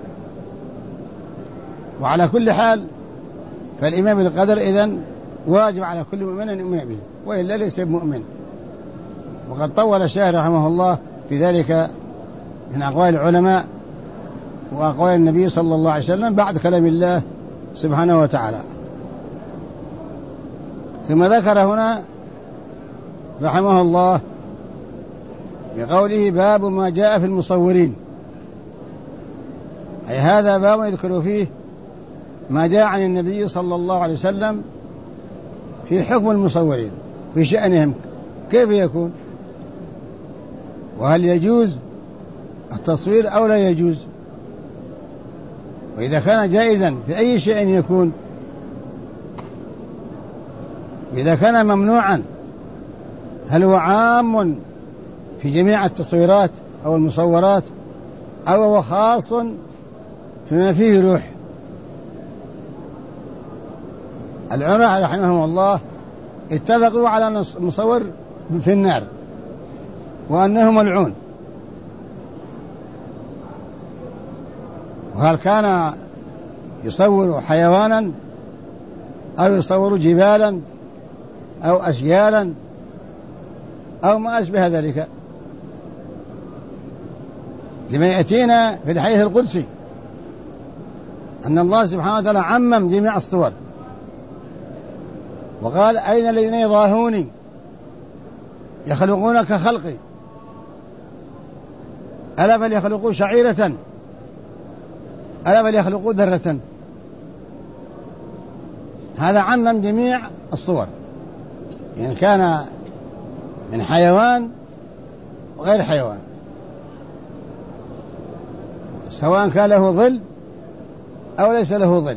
وعلى كل حال فالإيمان بالقدر إذن واجب على كل مؤمن أن يؤمن به، وإلا ليس بمؤمن. وقد طول الشيخ رحمه الله في ذلك من أقوال العلماء وأقوال النبي صلى الله عليه وسلم بعد كلام الله سبحانه وتعالى. ثم ذكر هنا رحمه الله بقوله باب ما جاء في المصورين، أي هذا باب يذكر فيه ما جاء عن النبي صلى الله عليه وسلم في حكم المصورين، في شأنهم كيف يكون، وهل يجوز التصوير أو لا يجوز، وإذا كان جائزا في أي شيء يكون، وإذا كان ممنوعا هل هو عام في جميع التصويرات أو المصورات أو هو خاص فيما فيه روح. العلماء رحمهم الله اتفقوا على أن المصور في النار وأنه ملعون. وهل كان يصور حيوانا أو يصور جبالا أو أشجارا أو ما أشبه ذلك، لما يأتينا في الحديث القدسي أن الله سبحانه وتعالى عمم جميع الصور وقال أين الذين يضاهوني يخلقون كخلقي ألا فليخلقوا شعيرة ألا فليخلقوا ذرة. هذا عمم جميع الصور، يعني كان من حيوان وغير حيوان، سواء كان له ظل أو ليس له ظل.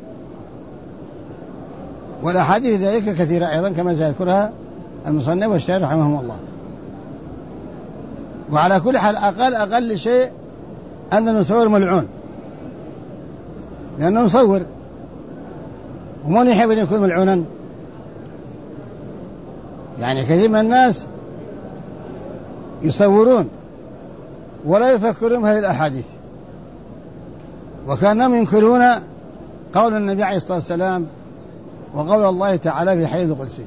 والأحاديث ذلك كثيرة أيضا كما سيذكرها المصنف والشارح رحمهم الله. وعلى كل حال أقل شيء أن المصور ملعون، لأنه مصور، ومن يحب أن يكون ملعونا؟ يعني كثير من الناس يصورون ولا يفكرون بهذه الأحاديث، وكانهم ينكرون قول النبي عليه الصلاة والسلام وقول الله تعالى في الحديث القدسي.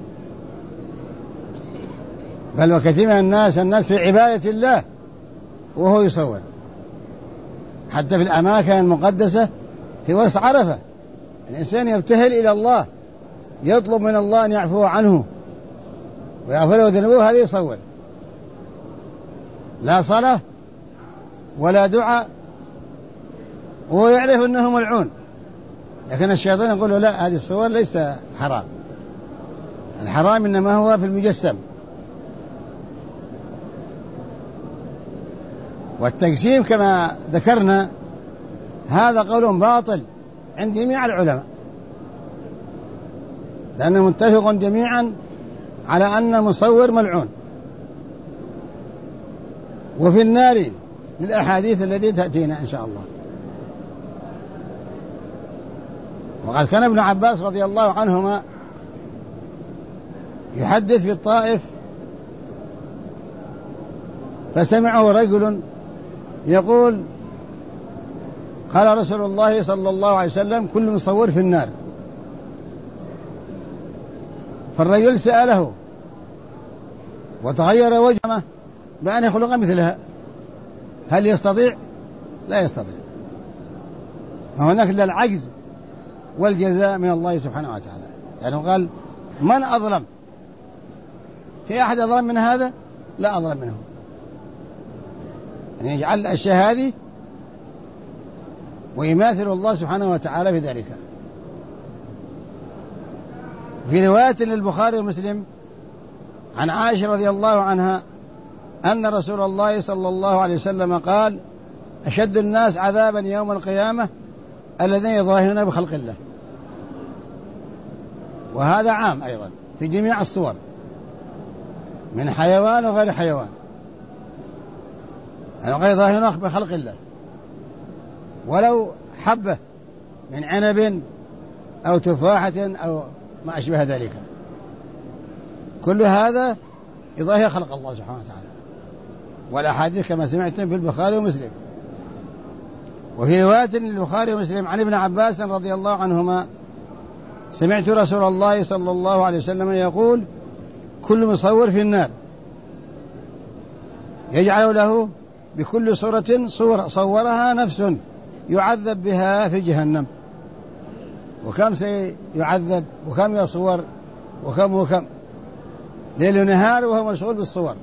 بل وكثير من الناس في عبادة الله وهو يصور، حتى في الأماكن المقدسة في وسط عرفة الإنسان يبتهل إلى الله يطلب من الله أن يعفو عنه ويغفر له ذنوبه، هذا يصور، لا صلاة ولا دعاء، وهو يعرف أنه ملعون، لكن الشيطان يقول له لا، هذه الصور ليس حرام، الحرام إنما هو في المجسم. والتجسيم كما ذكرنا هذا قول باطل عند جميع العلماء، لأنه متفق جميعا على أن المصور ملعون وفي النار للأحاديث التي تأتينا إن شاء الله. وقد كان ابن عباس رضي الله عنهما يحدث في الطائف فسمعه رجل يقول قال رسول الله صلى الله عليه وسلم كل مصور في النار. فالرجل سأله وتغير وجهه بأن يخلق مثلها، هل يستطيع؟ لا يستطيع. وهناك العجز والجزاء من الله سبحانه وتعالى، يعني قال من أظلم؟ في أحد أظلم من هذا؟ لا أظلم منه. أن يجعل الأشياء هذه ويماثل الله سبحانه وتعالى في ذلك. في رواية للبخاري ومسلم عن عائشة رضي الله عنها أن رسول الله صلى الله عليه وسلم قال: أشد الناس عذابا يوم القيامة الذين يظاهرون بخلق الله. وهذا عام أيضا في جميع الصور من حيوان وغير حيوان، غير يظاهرون بخلق الله، ولو حبة من عنب أو تفاحة أو ما أشبه ذلك، كل هذا يظاهر خلق الله سبحانه وتعالى. والأحاديث كما سمعتم في البخاري ومسلم. وفي رواية للبخاري ومسلم عن ابن عباس رضي الله عنهما: سمعت رسول الله صلى الله عليه وسلم يقول: كل مصور في النار، يجعل له بكل صورة صورها نفس يعذب بها في جهنم. وكم سيعذب وكم يصور وكم ليل ونهار وهو مشغول بالصور.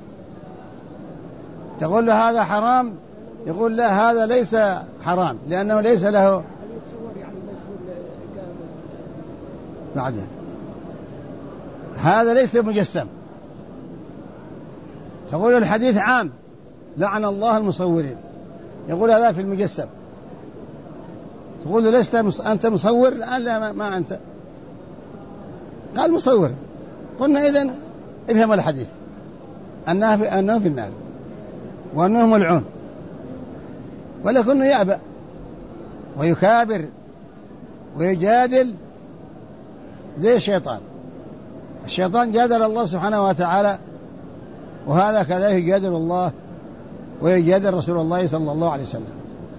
تقول له هذا حرام، يقول لا، هذا ليس حرام لأنه ليس له بعده، هذا ليس مجسم. تقول الحديث عام، لعن الله المصورين، يقول هذا في المجسم. تقول له لست أنت مصور الآن؟ لا، ما أنت. قال مصور. قلنا إذن افهم الحديث أنه في النار وأنه ملعون، ولكنه يأبى ويكابر ويجادل زي الشيطان. الشيطان جادل الله سبحانه وتعالى، وهذا كذلك يجادل الله ويجادل رسول الله صلى الله عليه وسلم.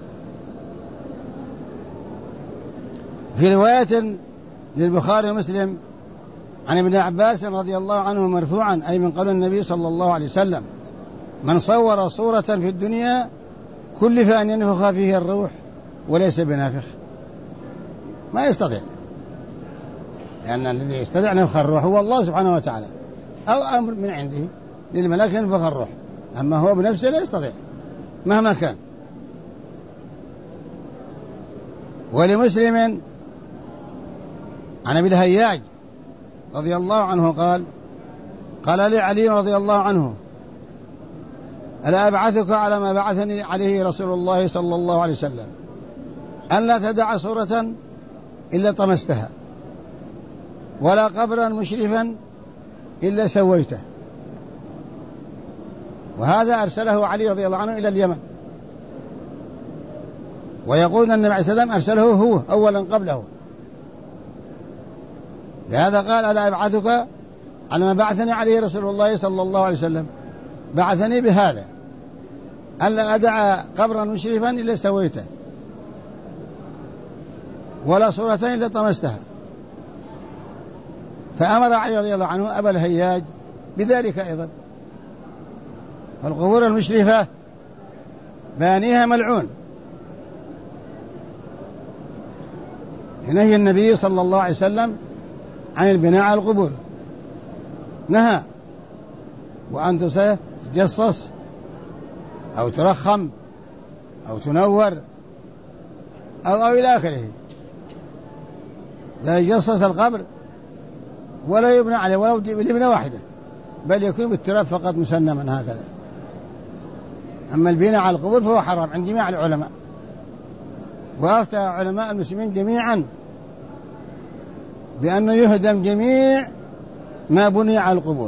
في رواية للبخاري ومسلم عن ابن عباس رضي الله عنه مرفوعا، أي من قول النبي صلى الله عليه وسلم: من صور صورة في الدنيا كلف أن ينفخ فيه الروح وليس بنافخ. ما يستطيع، لأن الذي يستطيع نفخ الروح هو الله سبحانه وتعالى، أو أمر من عنده للملائكة ينفخ الروح، أما هو بنفسه لا يستطيع مهما كان. ولمسلم عن أبي الهياج رضي الله عنه قال لي علي رضي الله عنه: ألا أبعثك على ما بعثني عليه رسول الله صلى الله عليه وسلم، أن لا تدع صورة إلا طمستها، ولا قبرا مشرفا إلا سويته. وهذا أرسله علي رضي الله عنه إلى اليمن، ويقول أن النبي عليه السلام أرسله هو أولا قبله. لهذا قال: ألا أبعثك على ما بعثني عليه رسول الله صلى الله عليه وسلم، بعثني بهذا، ألا أدع قبرا مشرفا إلا سويته، ولا صورتين إلا طمستها. فأمر علي رضي الله عنه أبا الهياج بذلك أيضا. فالقبور المشرفة بانيها ملعون، نهي النبي صلى الله عليه وسلم عن البناء على القبور، نهى. وأن تجصص أو ترخم أو تنور أو إلى آخره، لا يجصص القبر ولا يبنى عليه ولو بلبنة واحدة، بل يكون بالتراب فقط مسنما هكذا. أما البناء على القبور فهو حرام عند جميع العلماء، وأفتى علماء المسلمين جميعا بأنه يهدم جميع ما بني على القبور،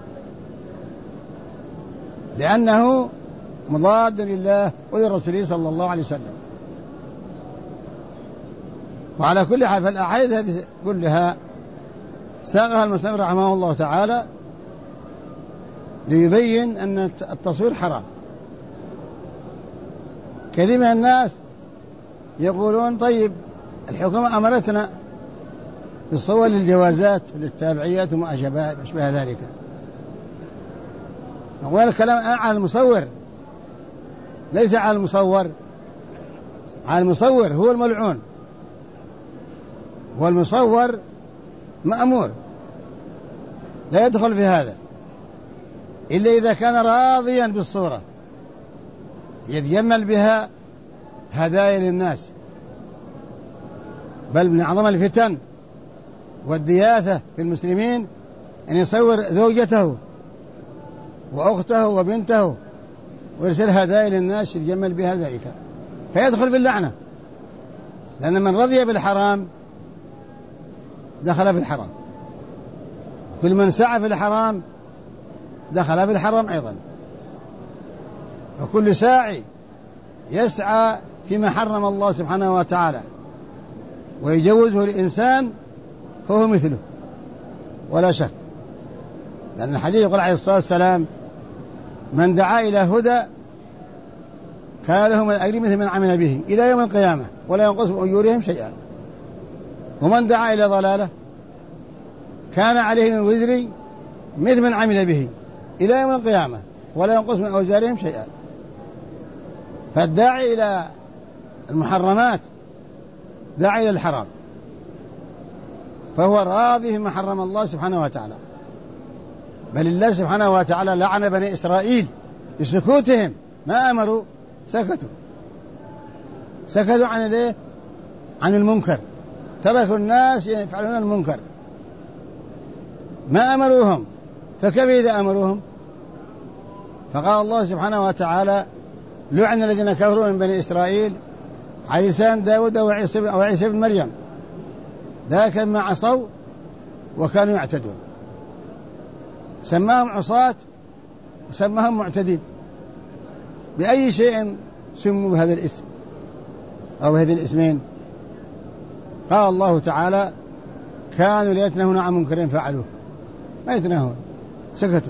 لأنه مضاد لله ولرسوله صلى الله عليه وسلم. وعلى كل حال فالأحاديث هذه كلها ساقها المصنف رحمه الله تعالى ليبين أن التصوير حرام. كثير من الناس يقولون: طيب الحكومة أمرتنا بالصور للجوازات وللتابعيات وما أشبه ذلك. نقول الكلام على المصور ليس على المصور، على المصور هو الملعون، والمصور مأمور لا يدخل في هذا إلا إذا كان راضيا بالصورة، يتجمل بها هدايا للناس. بل من أعظم الفتن والدياثة في المسلمين أن يصور زوجته وأخته وبنته ويرسل هدايا للناس يتجمل بها ذلك، فيدخل باللعنة، لأن من رضي بالحرام دخل في الحرام، كل من سعى في الحرام دخل في الحرام أيضا، وكل ساعي يسعى فيما حرم الله سبحانه وتعالى ويجوزه الإنسان فهو مثله ولا شك، لأن الحديث يقول عليه الصلاة والسلام: من دعا إلى هدى كان له من الأجر مثل من عمل به إلى يوم القيامة ولا ينقص من أجورهم شيئا، ومن دعا إلى ضلالة كان عليه من الوزر مثل من عمل به إلى يوم القيامة ولا ينقص من أوزارهم شيئا. فالداعي إلى المحرمات داعي إلى الحرام، فهو راضي فيما حرم الله سبحانه وتعالى. بل الله سبحانه وتعالى لعن بني إسرائيل بسكوتهم، ما أمروا، سكتوا عن المنكر، تركوا الناس يفعلون المنكر، ما أمروهم، فكيف إذا أمروهم؟ فقال الله سبحانه وتعالى: لعن الذين كفروا من بني إسرائيل على لسان داود وعيسى بن مريم ذاك ما عصوا وكانوا يعتدون. سماهم عصاة وسماهم معتدين. بأي شيء سموا بهذا الاسم أو بهذه الاسمين؟ قال الله تعالى: كانوا لا يتناهون عن منكر فعلوه، ما يتناهون، سكتوا.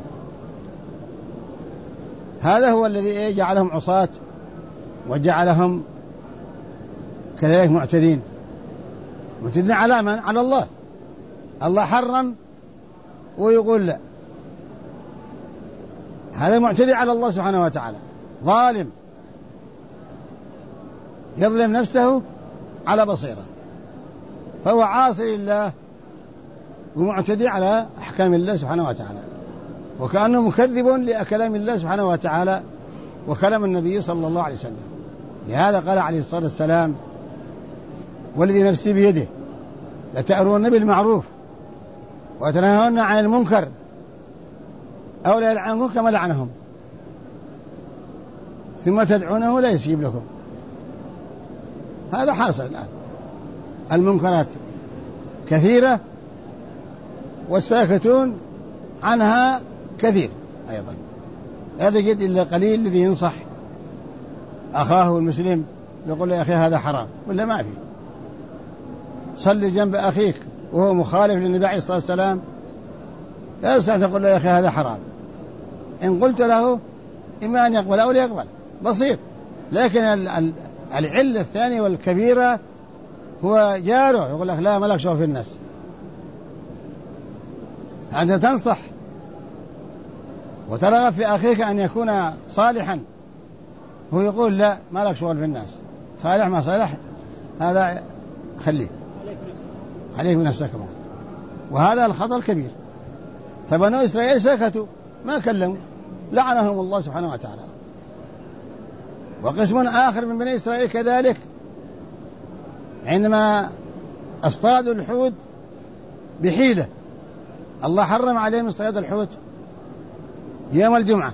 هذا هو الذي جعلهم عصاة وجعلهم كذلك معتدين على من؟ على الله. الله حرم ويقول لا، هذا معتدي على الله سبحانه وتعالى، ظالم يظلم نفسه على بصيرة، فهو عاصي لله ومعتدي على أحكام الله سبحانه وتعالى، وكأنه مكذب لكلام الله سبحانه وتعالى وكلام النبي صلى الله عليه وسلم. لهذا قال عليه الصلاة والسلام: والذي نفسي بيده لتأمرون بالمعروف وتنهون عن المنكر أو لا يلعنكم كما لعنهم ثم تدعونه لا يستجيب لكم. هذا حاصل الآن، المنكرات كثيرة والساكتون عنها كثير أيضا. لا تجد إلا قليل الذي ينصح أخاه المسلم يقول له: يا أخي هذا حرام، ولا ما في. صلي جنب أخيك وهو مخالف للنبي عليه الصلاة والسلام، لا يستطيع تقول له: يا أخي هذا حرام. إن قلت له إما أن يقبل أو لا يقبل، بسيط. لكن العلة الثانية والكبيرة هو جاره يقول لك: لا، ملك شغل في الناس. أنت تنصح وترغب في أخيك أن يكون صالحا، هو يقول: لا، مالك شغل في الناس، صالح ما صالح هذا خليه عليك بنفسك. وهذا الخطأ الكبير. فبنو إسرائيل سكتوا ما كلموا، لعنهم الله سبحانه وتعالى. وقسم آخر من بني إسرائيل كذلك عندما اصطادوا الحوت بحيلة، الله حرم عليهم اصطياد الحوت يوم الجمعة،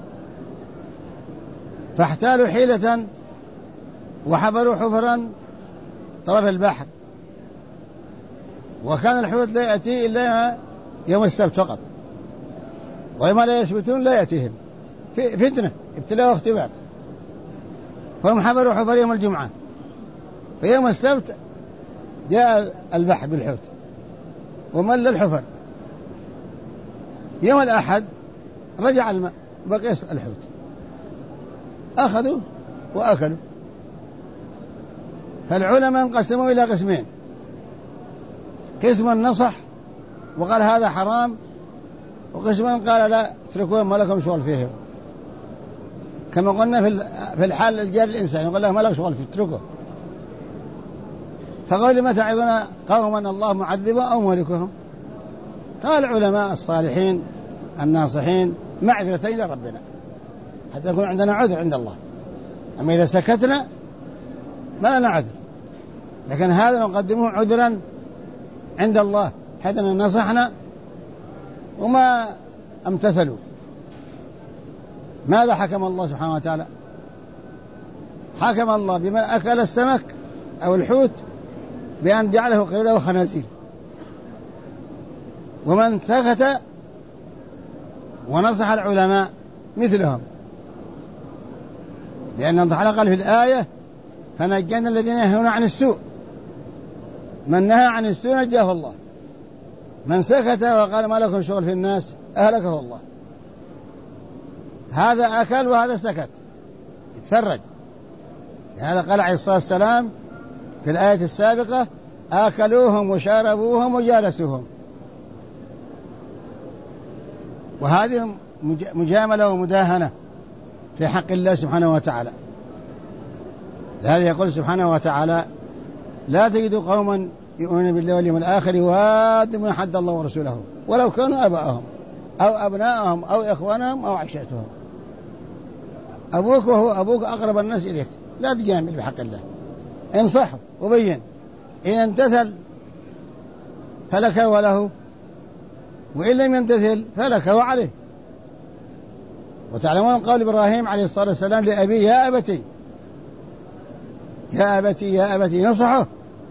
فاحتالوا حيلة وحفروا حفرا طرف البحر، وكان الحوت لا يأتي إلا يوم السبت فقط، ويوم لا يثبتون لا يأتيهم، فتنة، ابتلاء واختبار. فهم حفروا حفر يوم الجمعة، فيوم السبت جاء البحر بالحوت ومل الحفر. يوم الأحد رجع الماء، بقي الحوت، أخذوا وأكلوا. فالعلماء انقسموا إلى قسمين: قسم نصح وقال هذا حرام، وقسم قال لا، اتركوهم ما لكم شغل فيهم. كما قلنا في الحال الجار الإنسان يقول له: ما لك شغل فيه، اتركه. فقال: لما تعظون قوما الله معذبا أو مهلكهم؟ قال العلماء الصالحين الناصحين: معذرة إلى ربنا، حتى يكون عندنا عذر عند الله. أما إذا سكتنا ما لنا عذر، لكن هذا نقدمه عذرا عند الله، حيث نصحنا وما امتثلوا. ماذا حكم الله سبحانه وتعالى؟ حكم الله بمن أكل السمك أو الحوت بأن جعله قردة وخنازير، ومن سكت ونصح العلماء مثلهم، لأن الله تعالى قال في الآية: فنجينا الذين ينهون عن السوء. من نهى عن السوء نجاه الله، من سكت وقال ما لكم شغل في الناس أهلكه الله. هذا أكل وهذا سكت، يتفرج. هذا قال عليه الصلاة والسلام في الآية السابقة: آكلوهم وشاربوهم وجالسوهم. وهذه مجاملة ومداهنة في حق الله سبحانه وتعالى. لهذا يقول سبحانه وتعالى: لا تجد قوما يؤمنون بالله واليوم الآخر يوادون من حد الله ورسوله ولو كانوا آباءهم أو أبناءهم أو إخوانهم أو عشيرتهم. أبوك وهو أبوك أقرب الناس إليك، لا تجامل بحق الله، انصحه وبين، إن امتثل فلك وله، وإن لم يمتثل فلك وعليه. وتعلمون قول إبراهيم عليه الصلاة والسلام لأبيه: يا أبتي يا أبتي يا أبتي، نصحه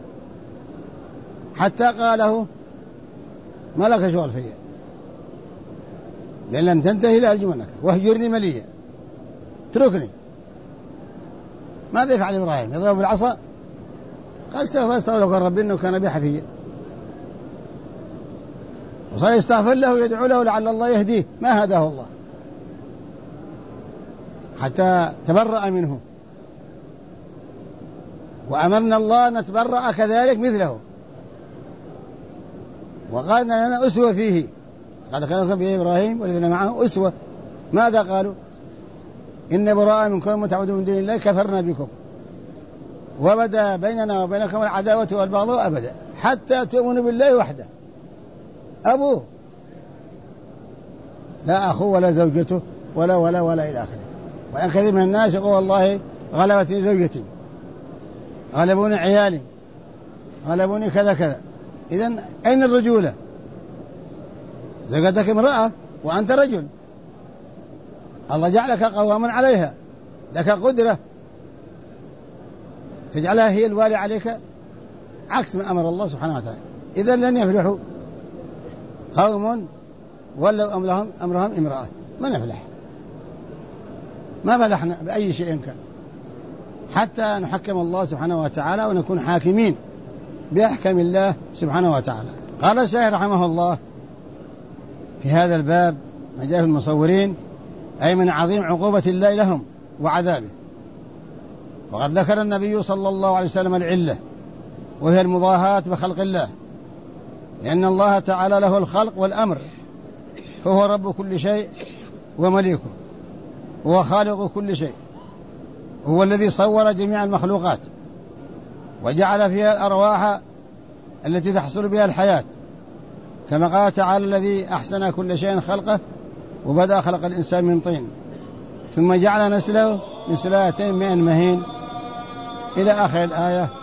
حتى قاله: ما لك شغل فيا، لأن لم تنتهي لأرجمنك واهجرني مليا، اتركني. ماذا يفعل إبراهيم؟ يضرب بالعصا؟ قال: سوف أستغفر لك ربي إنه كان بي حفيا. وصار يستغفر له ويدعو له لعل الله يهديه، ما هداه الله حتى تبرأ منه. وأمرنا الله أن نتبرأ كذلك مثله، وقال لنا أسوة فيه. قال: كان لكم في إبراهيم والذين معه أسوة. ماذا قالوا؟ إن براء منكم تعبدون من دون الله كفرنا بكم وبدا بيننا وبينكم العداوة والبغضاء أبدا حتى تؤمنوا بالله وحده. أبوه، لا أخوه ولا زوجته ولا إلى آخره. وأن كثير من الناس يقول: والله غلبتني زوجتي، غلبوني عيالي، غلبوني كذا كذا. إذن أين الرجولة؟ زوجتك امرأة وأنت رجل، الله جعلك قواما عليها، لك قدرة تجعلها هي الوالي عليك، عكس ما أمر الله سبحانه وتعالى. إذن لن يفلحوا قوم ولوا أمرهم امرأة، ما نفلح، ما فلحنا بأي شيء كان، حتى نحكم الله سبحانه وتعالى ونكون حاكمين بأحكام الله سبحانه وتعالى. قال الشيخ رحمه الله في هذا الباب: ما جاء في المصورين، أي من عظيم عقوبة الله لهم وعذابه. وقد ذكر النبي صلى الله عليه وسلم العلة، وهي المضاهاة بخلق الله، لأن الله تعالى له الخلق والأمر، فهو رب كل شيء ومليكه، هو خالق كل شيء، هو الذي صور جميع المخلوقات وجعل فيها الأرواح التي تحصل بها الحياة، كما قال تعالى: الذي أحسن كل شيء خلقه وبدأ خلق الإنسان من طين ثم جعل نسله من سلالة من مهين، إلى آخر الآية.